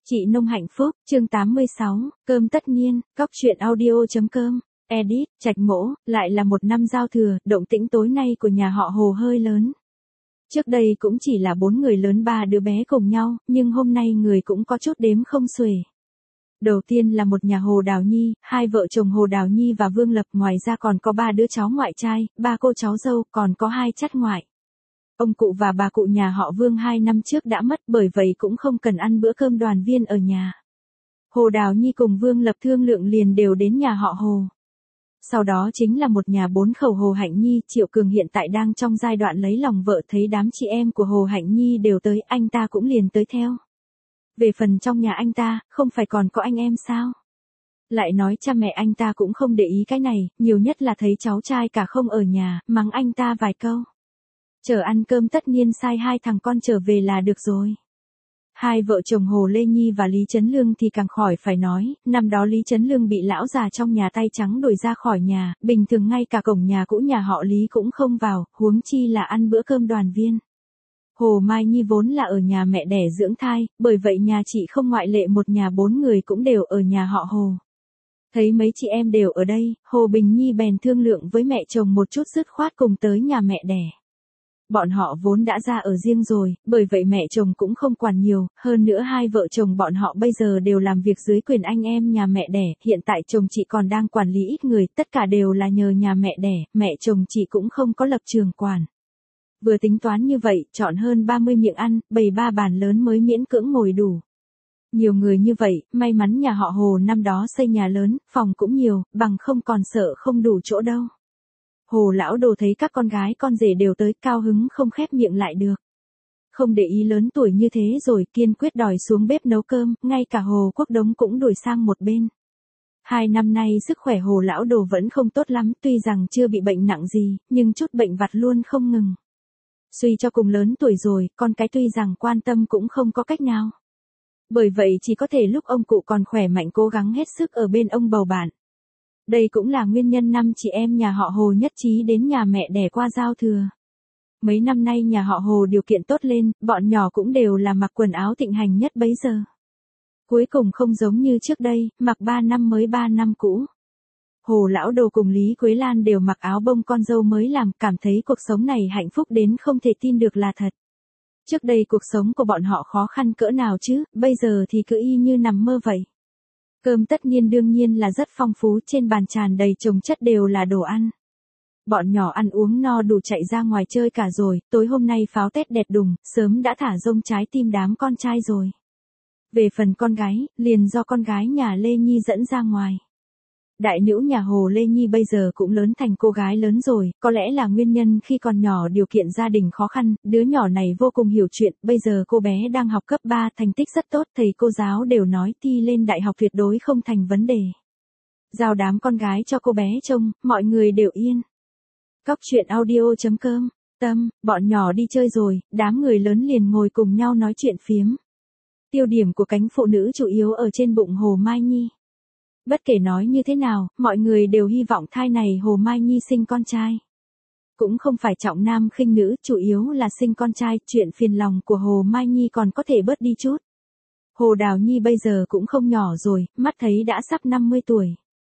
Chị Nông hạnh phúc, chương 86, cơm tất niên, cóc truyện audio.com, edit, Trạch Mỗ, lại là một năm giao thừa, động tĩnh tối nay của nhà họ Hồ hơi lớn. Trước đây cũng chỉ là 4 người lớn 3 đứa bé cùng nhau, nhưng hôm nay người cũng có chút đếm không xuể. Đầu tiên là một nhà Hồ Đào Nhi, hai vợ chồng Hồ Đào Nhi và Vương Lập, ngoài ra còn có 3 đứa cháu ngoại trai, 3 cô cháu dâu, còn có 2 chắt ngoại. Ông cụ và bà cụ nhà họ Vương 2 năm trước đã mất, bởi vậy cũng không cần ăn bữa cơm đoàn viên ở nhà. Hồ Đào Nhi cùng Vương Lập thương lượng liền đều đến nhà họ Hồ. Sau đó chính là một nhà 4 khẩu Hồ Hạnh Nhi, Triệu Cường hiện tại đang trong giai đoạn lấy lòng vợ, thấy đám chị em của Hồ Hạnh Nhi đều tới, anh ta cũng liền tới theo. Về phần trong nhà anh ta, không phải còn có anh em sao? Lại nói cha mẹ anh ta cũng không để ý cái này, nhiều nhất là thấy cháu trai cả không ở nhà, mắng anh ta vài câu. Chờ ăn cơm tất niên sai 2 thằng con trở về là được rồi. Hai vợ chồng Hồ Lê Nhi và Lý Trấn Lương thì càng khỏi phải nói, năm đó Lý Trấn Lương bị lão già trong nhà tay trắng đuổi ra khỏi nhà, bình thường ngay cả cổng nhà cũ nhà họ Lý cũng không vào, huống chi là ăn bữa cơm đoàn viên. Hồ Mai Nhi vốn là ở nhà mẹ đẻ dưỡng thai, bởi vậy nhà chị không ngoại lệ, một nhà 4 người cũng đều ở nhà họ Hồ. Thấy mấy chị em đều ở đây, Hồ Bình Nhi bèn thương lượng với mẹ chồng một chút, dứt khoát cùng tới nhà mẹ đẻ. Bọn họ vốn đã ra ở riêng rồi, bởi vậy mẹ chồng cũng không quản nhiều, hơn nữa hai vợ chồng bọn họ bây giờ đều làm việc dưới quyền anh em nhà mẹ đẻ, hiện tại chồng chị còn đang quản lý ít người, tất cả đều là nhờ nhà mẹ đẻ, mẹ chồng chị cũng không có lập trường quản. Vừa tính toán như vậy, chọn hơn 30 miệng ăn, bày 3 bàn lớn mới miễn cưỡng ngồi đủ. Nhiều người như vậy, may mắn nhà họ Hồ năm đó xây nhà lớn, phòng cũng nhiều, bằng không còn sợ không đủ chỗ đâu. Hồ lão đồ thấy các con gái con rể đều tới, cao hứng không khép miệng lại được. Không để ý lớn tuổi như thế rồi, kiên quyết đòi xuống bếp nấu cơm, ngay cả Hồ Quốc Đống cũng đuổi sang một bên. 2 năm nay sức khỏe Hồ lão đồ vẫn không tốt lắm, tuy rằng chưa bị bệnh nặng gì, nhưng chút bệnh vặt luôn không ngừng. Suy cho cùng lớn tuổi rồi, con cái tuy rằng quan tâm cũng không có cách nào. Bởi vậy chỉ có thể lúc ông cụ còn khỏe mạnh cố gắng hết sức ở bên ông bầu bạn. Đây cũng là nguyên nhân 5 chị em nhà họ Hồ nhất trí đến nhà mẹ đẻ qua giao thừa. Mấy năm nay nhà họ Hồ điều kiện tốt lên, bọn nhỏ cũng đều là mặc quần áo thịnh hành nhất bấy giờ. Cuối cùng không giống như trước đây, mặc 3 năm mới 3 năm cũ. Hồ lão đồ cùng Lý Quế Lan đều mặc áo bông con dâu mới làm, cảm thấy cuộc sống này hạnh phúc đến không thể tin được là thật. Trước đây cuộc sống của bọn họ khó khăn cỡ nào chứ, bây giờ thì cứ y như nằm mơ vậy. Cơm tất niên đương nhiên là rất phong phú, trên bàn tràn đầy chồng chất đều là đồ ăn. Bọn nhỏ ăn uống no đủ chạy ra ngoài chơi cả rồi, tối hôm nay pháo Tết đẹp đùng, sớm đã thả rông trái tim đám con trai rồi. Về phần con gái, liền do con gái nhà Lê Nhi dẫn ra ngoài. Đại nữ nhà Hồ Lê Nhi bây giờ cũng lớn thành cô gái lớn rồi, có lẽ là nguyên nhân khi còn nhỏ điều kiện gia đình khó khăn, đứa nhỏ này vô cùng hiểu chuyện, bây giờ cô bé đang học cấp 3, thành tích rất tốt, thầy cô giáo đều nói thi lên đại học tuyệt đối không thành vấn đề. Giao đám con gái cho cô bé trông, mọi người đều yên. Cóc truyện audio.com, bọn nhỏ đi chơi rồi, đám người lớn liền ngồi cùng nhau nói chuyện phiếm. Tiêu điểm của cánh phụ nữ chủ yếu ở trên bụng Hồ Mai Nhi. Bất kể nói như thế nào, mọi người đều hy vọng thai này Hồ Mai Nhi sinh con trai. Cũng không phải trọng nam khinh nữ, chủ yếu là sinh con trai, chuyện phiền lòng của Hồ Mai Nhi còn có thể bớt đi chút. Hồ Đào Nhi bây giờ cũng không nhỏ rồi, mắt thấy đã sắp 50 tuổi.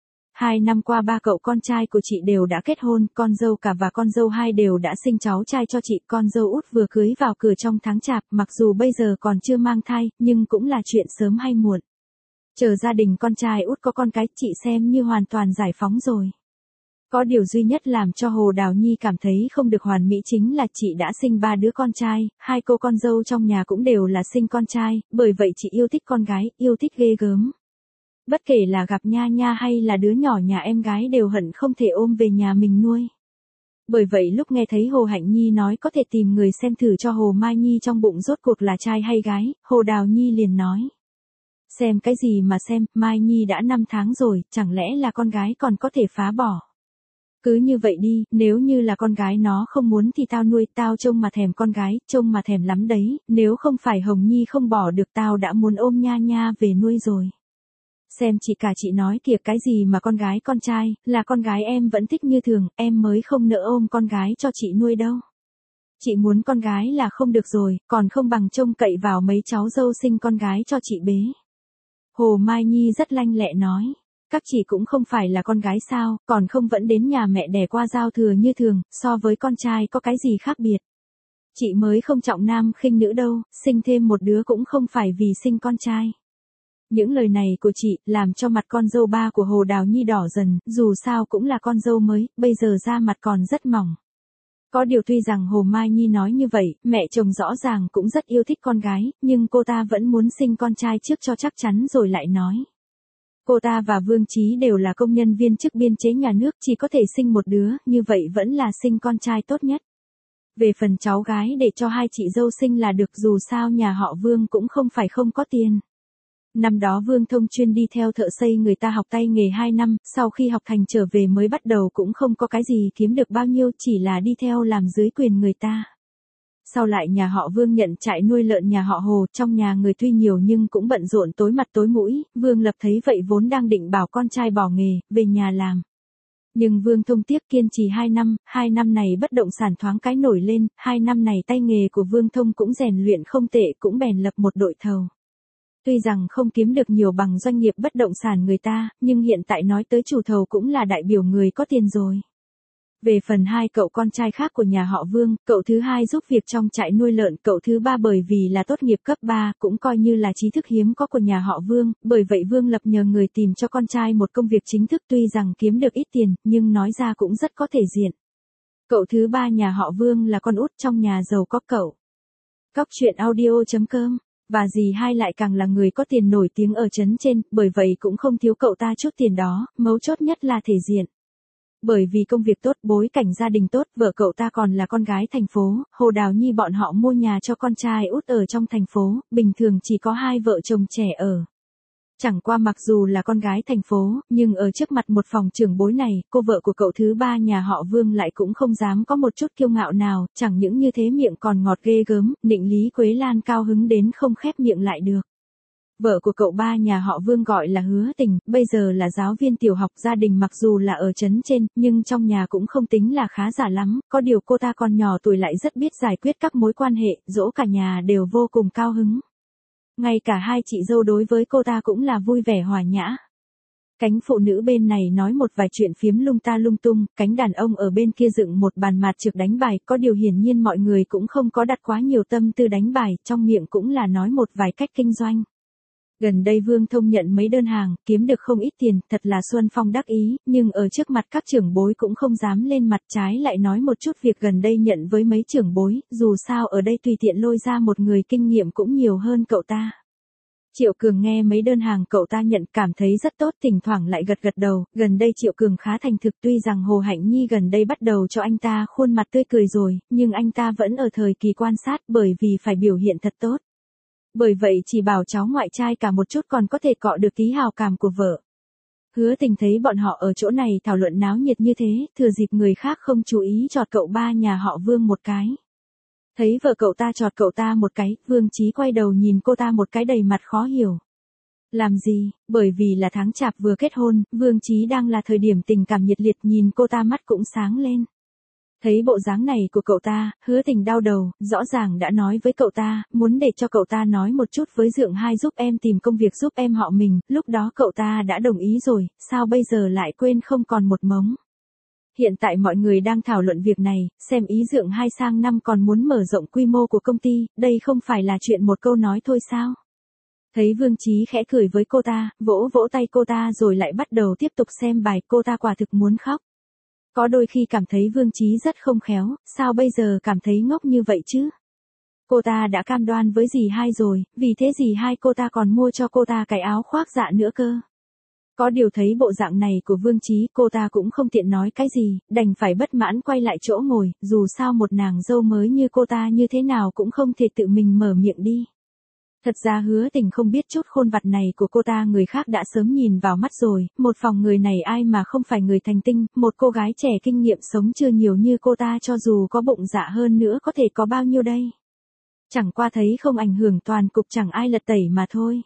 2 năm qua 3 cậu con trai của chị đều đã kết hôn, con dâu cả và con dâu hai đều đã sinh cháu trai cho chị, con dâu út vừa cưới vào cửa trong tháng Chạp, mặc dù bây giờ còn chưa mang thai, nhưng cũng là chuyện sớm hay muộn. Chờ gia đình con trai út có con cái, chị xem như hoàn toàn giải phóng rồi. Có điều duy nhất làm cho Hồ Đào Nhi cảm thấy không được hoàn mỹ chính là chị đã sinh 3 đứa con trai, 2 cô con dâu trong nhà cũng đều là sinh con trai, bởi vậy chị yêu thích con gái, yêu thích ghê gớm. Bất kể là gặp Nha Nha hay là đứa nhỏ nhà em gái đều hận không thể ôm về nhà mình nuôi. Bởi vậy lúc nghe thấy Hồ Hạnh Nhi nói có thể tìm người xem thử cho Hồ Mai Nhi trong bụng rốt cuộc là trai hay gái, Hồ Đào Nhi liền nói. Xem cái gì mà xem, Mai Nhi đã 5 tháng rồi, chẳng lẽ là con gái còn có thể phá bỏ. Cứ như vậy đi, nếu như là con gái nó không muốn thì tao nuôi, tao trông mà thèm con gái, trông mà thèm lắm đấy, nếu không phải Hồng Nhi không bỏ được tao đã muốn ôm Nha Nha về nuôi rồi. Xem chị cả chị nói kìa, cái gì mà con gái con trai, là con gái em vẫn thích như thường, em mới không nỡ ôm con gái cho chị nuôi đâu. Chị muốn con gái là không được rồi, còn không bằng trông cậy vào mấy cháu dâu sinh con gái cho chị bế. Hồ Mai Nhi rất lanh lẹ nói. Các chị cũng không phải là con gái sao, còn không vẫn đến nhà mẹ đẻ qua giao thừa như thường, so với con trai có cái gì khác biệt. Chị mới không trọng nam khinh nữ đâu, sinh thêm một đứa cũng không phải vì sinh con trai. Những lời này của chị làm cho mặt con dâu ba của Hồ Đào Nhi đỏ dần, dù sao cũng là con dâu mới, bây giờ da mặt còn rất mỏng. Có điều tuy rằng Hồ Mai Nhi nói như vậy, mẹ chồng rõ ràng cũng rất yêu thích con gái, nhưng cô ta vẫn muốn sinh con trai trước cho chắc chắn rồi lại nói. Cô ta và Vương Chí đều là công nhân viên chức biên chế nhà nước, chỉ có thể sinh một đứa, như vậy vẫn là sinh con trai tốt nhất. Về phần cháu gái để cho hai chị dâu sinh là được, dù sao nhà họ Vương cũng không phải không có tiền. Năm đó Vương Thông chuyên đi theo thợ xây người ta học tay nghề 2 năm, sau khi học thành trở về mới bắt đầu cũng không có cái gì kiếm được bao nhiêu, chỉ là đi theo làm dưới quyền người ta. Sau lại nhà họ Vương nhận trại nuôi lợn nhà họ Hồ, trong nhà người tuy nhiều nhưng cũng bận rộn tối mặt tối mũi, Vương Lập thấy vậy vốn đang định bảo con trai bỏ nghề, về nhà làm. Nhưng Vương Thông tiếc kiên trì 2 năm này bất động sản thoáng cái nổi lên, 2 năm này tay nghề của Vương Thông cũng rèn luyện không tệ, cũng bèn lập một đội thầu. Tuy rằng không kiếm được nhiều bằng doanh nghiệp bất động sản người ta, nhưng hiện tại nói tới chủ thầu cũng là đại biểu người có tiền rồi. Về phần hai cậu con trai khác của nhà họ Vương, cậu thứ hai giúp việc trong trại nuôi lợn, cậu thứ ba bởi vì là tốt nghiệp cấp 3, cũng coi như là trí thức hiếm có của nhà họ Vương, bởi vậy Vương Lập nhờ người tìm cho con trai một công việc chính thức, tuy rằng kiếm được ít tiền, nhưng nói ra cũng rất có thể diện. Cậu thứ ba nhà họ Vương là con út trong nhà giàu có cậu. Cóc truyện audio.com. Và dì hai lại càng là người có tiền nổi tiếng ở trấn trên, bởi vậy cũng không thiếu cậu ta chút tiền đó, mấu chốt nhất là thể diện. Bởi vì công việc tốt, bối cảnh gia đình tốt, vợ cậu ta còn là con gái thành phố, Hồ Đào Nhi bọn họ mua nhà cho con trai út ở trong thành phố, bình thường chỉ có hai vợ chồng trẻ ở. Chẳng qua mặc dù là con gái thành phố, nhưng ở trước mặt một phòng trưởng bối này, cô vợ của cậu thứ ba nhà họ Vương lại cũng không dám có một chút kiêu ngạo nào, chẳng những như thế miệng còn ngọt ghê gớm, định Lý Quế Lan cao hứng đến không khép miệng lại được. Vợ của cậu ba nhà họ Vương gọi là Hứa Tình, bây giờ là giáo viên tiểu học, gia đình mặc dù là ở trấn trên, nhưng trong nhà cũng không tính là khá giả lắm, có điều cô ta còn nhỏ tuổi lại rất biết giải quyết các mối quan hệ, dỗ cả nhà đều vô cùng cao hứng. Ngay cả hai chị dâu đối với cô ta cũng là vui vẻ hòa nhã. Cánh phụ nữ bên này nói một vài chuyện phiếm lung ta lung tung, cánh đàn ông ở bên kia dựng một bàn mạt trược đánh bài, có điều hiển nhiên mọi người cũng không có đặt quá nhiều tâm tư đánh bài, trong miệng cũng là nói một vài cách kinh doanh. Gần đây Vương Thông nhận mấy đơn hàng, kiếm được không ít tiền, thật là Xuân Phong đắc ý, nhưng ở trước mặt các trưởng bối cũng không dám lên mặt, trái lại nói một chút việc gần đây nhận với mấy trưởng bối, dù sao ở đây tùy tiện lôi ra một người kinh nghiệm cũng nhiều hơn cậu ta. Triệu Cường nghe mấy đơn hàng cậu ta nhận cảm thấy rất tốt, thỉnh thoảng lại gật gật đầu, gần đây Triệu Cường khá thành thực, tuy rằng Hồ Hạnh Nhi gần đây bắt đầu cho anh ta khuôn mặt tươi cười rồi, nhưng anh ta vẫn ở thời kỳ quan sát bởi vì phải biểu hiện thật tốt. Bởi vậy chỉ bảo cháu ngoại trai cả một chút còn có thể cọ được tí hào cảm của vợ. Hứa Tình thấy bọn họ ở chỗ này thảo luận náo nhiệt như thế, thừa dịp người khác không chú ý chọt cậu ba nhà họ Vương một cái. Thấy vợ cậu ta chọt cậu ta một cái, Vương Chí quay đầu nhìn cô ta một cái đầy mặt khó hiểu. Làm gì? Bởi vì là tháng chạp vừa kết hôn, Vương Chí đang là thời điểm tình cảm nhiệt liệt, nhìn cô ta mắt cũng sáng lên. Thấy bộ dáng này của cậu ta, Hứa Tình đau đầu, rõ ràng đã nói với cậu ta, muốn để cho cậu ta nói một chút với Dượng Hai giúp em tìm công việc giúp em họ mình, lúc đó cậu ta đã đồng ý rồi, sao bây giờ lại quên không còn một mống. Hiện tại mọi người đang thảo luận việc này, xem ý Dượng Hai sang năm còn muốn mở rộng quy mô của công ty, đây không phải là chuyện một câu nói thôi sao. Thấy Vương Chí khẽ cười với cô ta, vỗ vỗ tay cô ta rồi lại bắt đầu tiếp tục xem bài, cô ta quả thực muốn khóc. Có đôi khi cảm thấy Vương Chí rất không khéo, sao bây giờ cảm thấy ngốc như vậy chứ? Cô ta đã cam đoan với dì Hai rồi, vì thế dì Hai cô ta còn mua cho cô ta cái áo khoác dạ nữa cơ. Có điều thấy bộ dạng này của Vương Chí, cô ta cũng không tiện nói cái gì, đành phải bất mãn quay lại chỗ ngồi, dù sao một nàng dâu mới như cô ta như thế nào cũng không thể tự mình mở miệng đi. Thật ra Hứa Tình không biết chút khôn vặt này của cô ta người khác đã sớm nhìn vào mắt rồi, một phòng người này ai mà không phải người thành tinh, một cô gái trẻ kinh nghiệm sống chưa nhiều như cô ta cho dù có bụng dạ hơn nữa có thể có bao nhiêu đây. Chẳng qua thấy không ảnh hưởng toàn cục chẳng ai lật tẩy mà thôi.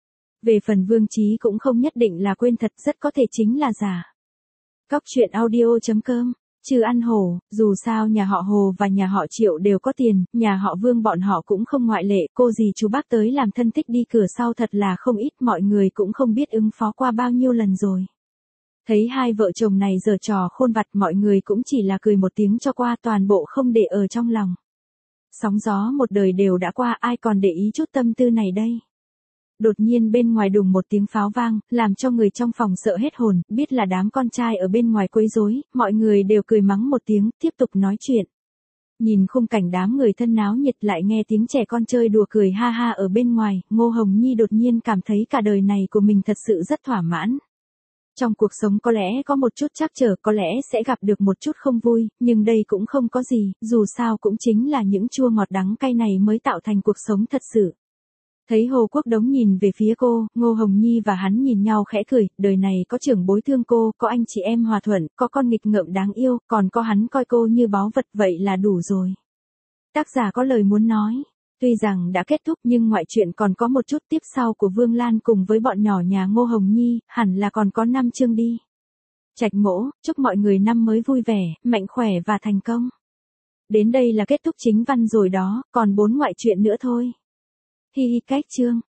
Về phần Vương Chí cũng không nhất định là quên thật, rất có thể chính là giả. Cóc truyện audio.com Trừ ăn hổ, dù sao nhà họ Hồ và nhà họ Triệu đều có tiền, nhà họ Vương bọn họ cũng không ngoại lệ, cô dì chú bác tới làm thân thích đi cửa sau thật là không ít, mọi người cũng không biết ứng phó qua bao nhiêu lần rồi. Thấy hai vợ chồng này giở trò khôn vặt, mọi người cũng chỉ là cười một tiếng cho qua, toàn bộ không để ở trong lòng. Sóng gió một đời đều đã qua, ai còn để ý chút tâm tư này đây. Đột nhiên bên ngoài đùng một tiếng pháo vang, làm cho người trong phòng sợ hết hồn, biết là đám con trai ở bên ngoài quấy rối, mọi người đều cười mắng một tiếng, tiếp tục nói chuyện. Nhìn khung cảnh đám người thân náo nhiệt, lại nghe tiếng trẻ con chơi đùa cười ha ha ở bên ngoài, Ngô Hồng Nhi đột nhiên cảm thấy cả đời này của mình thật sự rất thỏa mãn. Trong cuộc sống có lẽ có một chút trắc trở, có lẽ sẽ gặp được một chút không vui, nhưng đây cũng không có gì, dù sao cũng chính là những chua ngọt đắng cay này mới tạo thành cuộc sống thật sự. Thấy Hồ Quốc Đống nhìn về phía cô, Ngô Hồng Nhi và hắn nhìn nhau khẽ cười, đời này có trưởng bối thương cô, có anh chị em hòa thuận, có con nghịch ngợm đáng yêu, còn có hắn coi cô như báu vật, vậy là đủ rồi. Tác giả có lời muốn nói. Tuy rằng đã kết thúc nhưng ngoại truyện còn có một chút tiếp sau của Vương Lan cùng với bọn nhỏ nhà Ngô Hồng Nhi, hẳn là còn có 5 chương đi. Trạch Mỗ, chúc mọi người năm mới vui vẻ, mạnh khỏe và thành công. Đến đây là kết thúc chính văn rồi đó, còn 4 ngoại truyện nữa thôi. Hi hi, cách chương.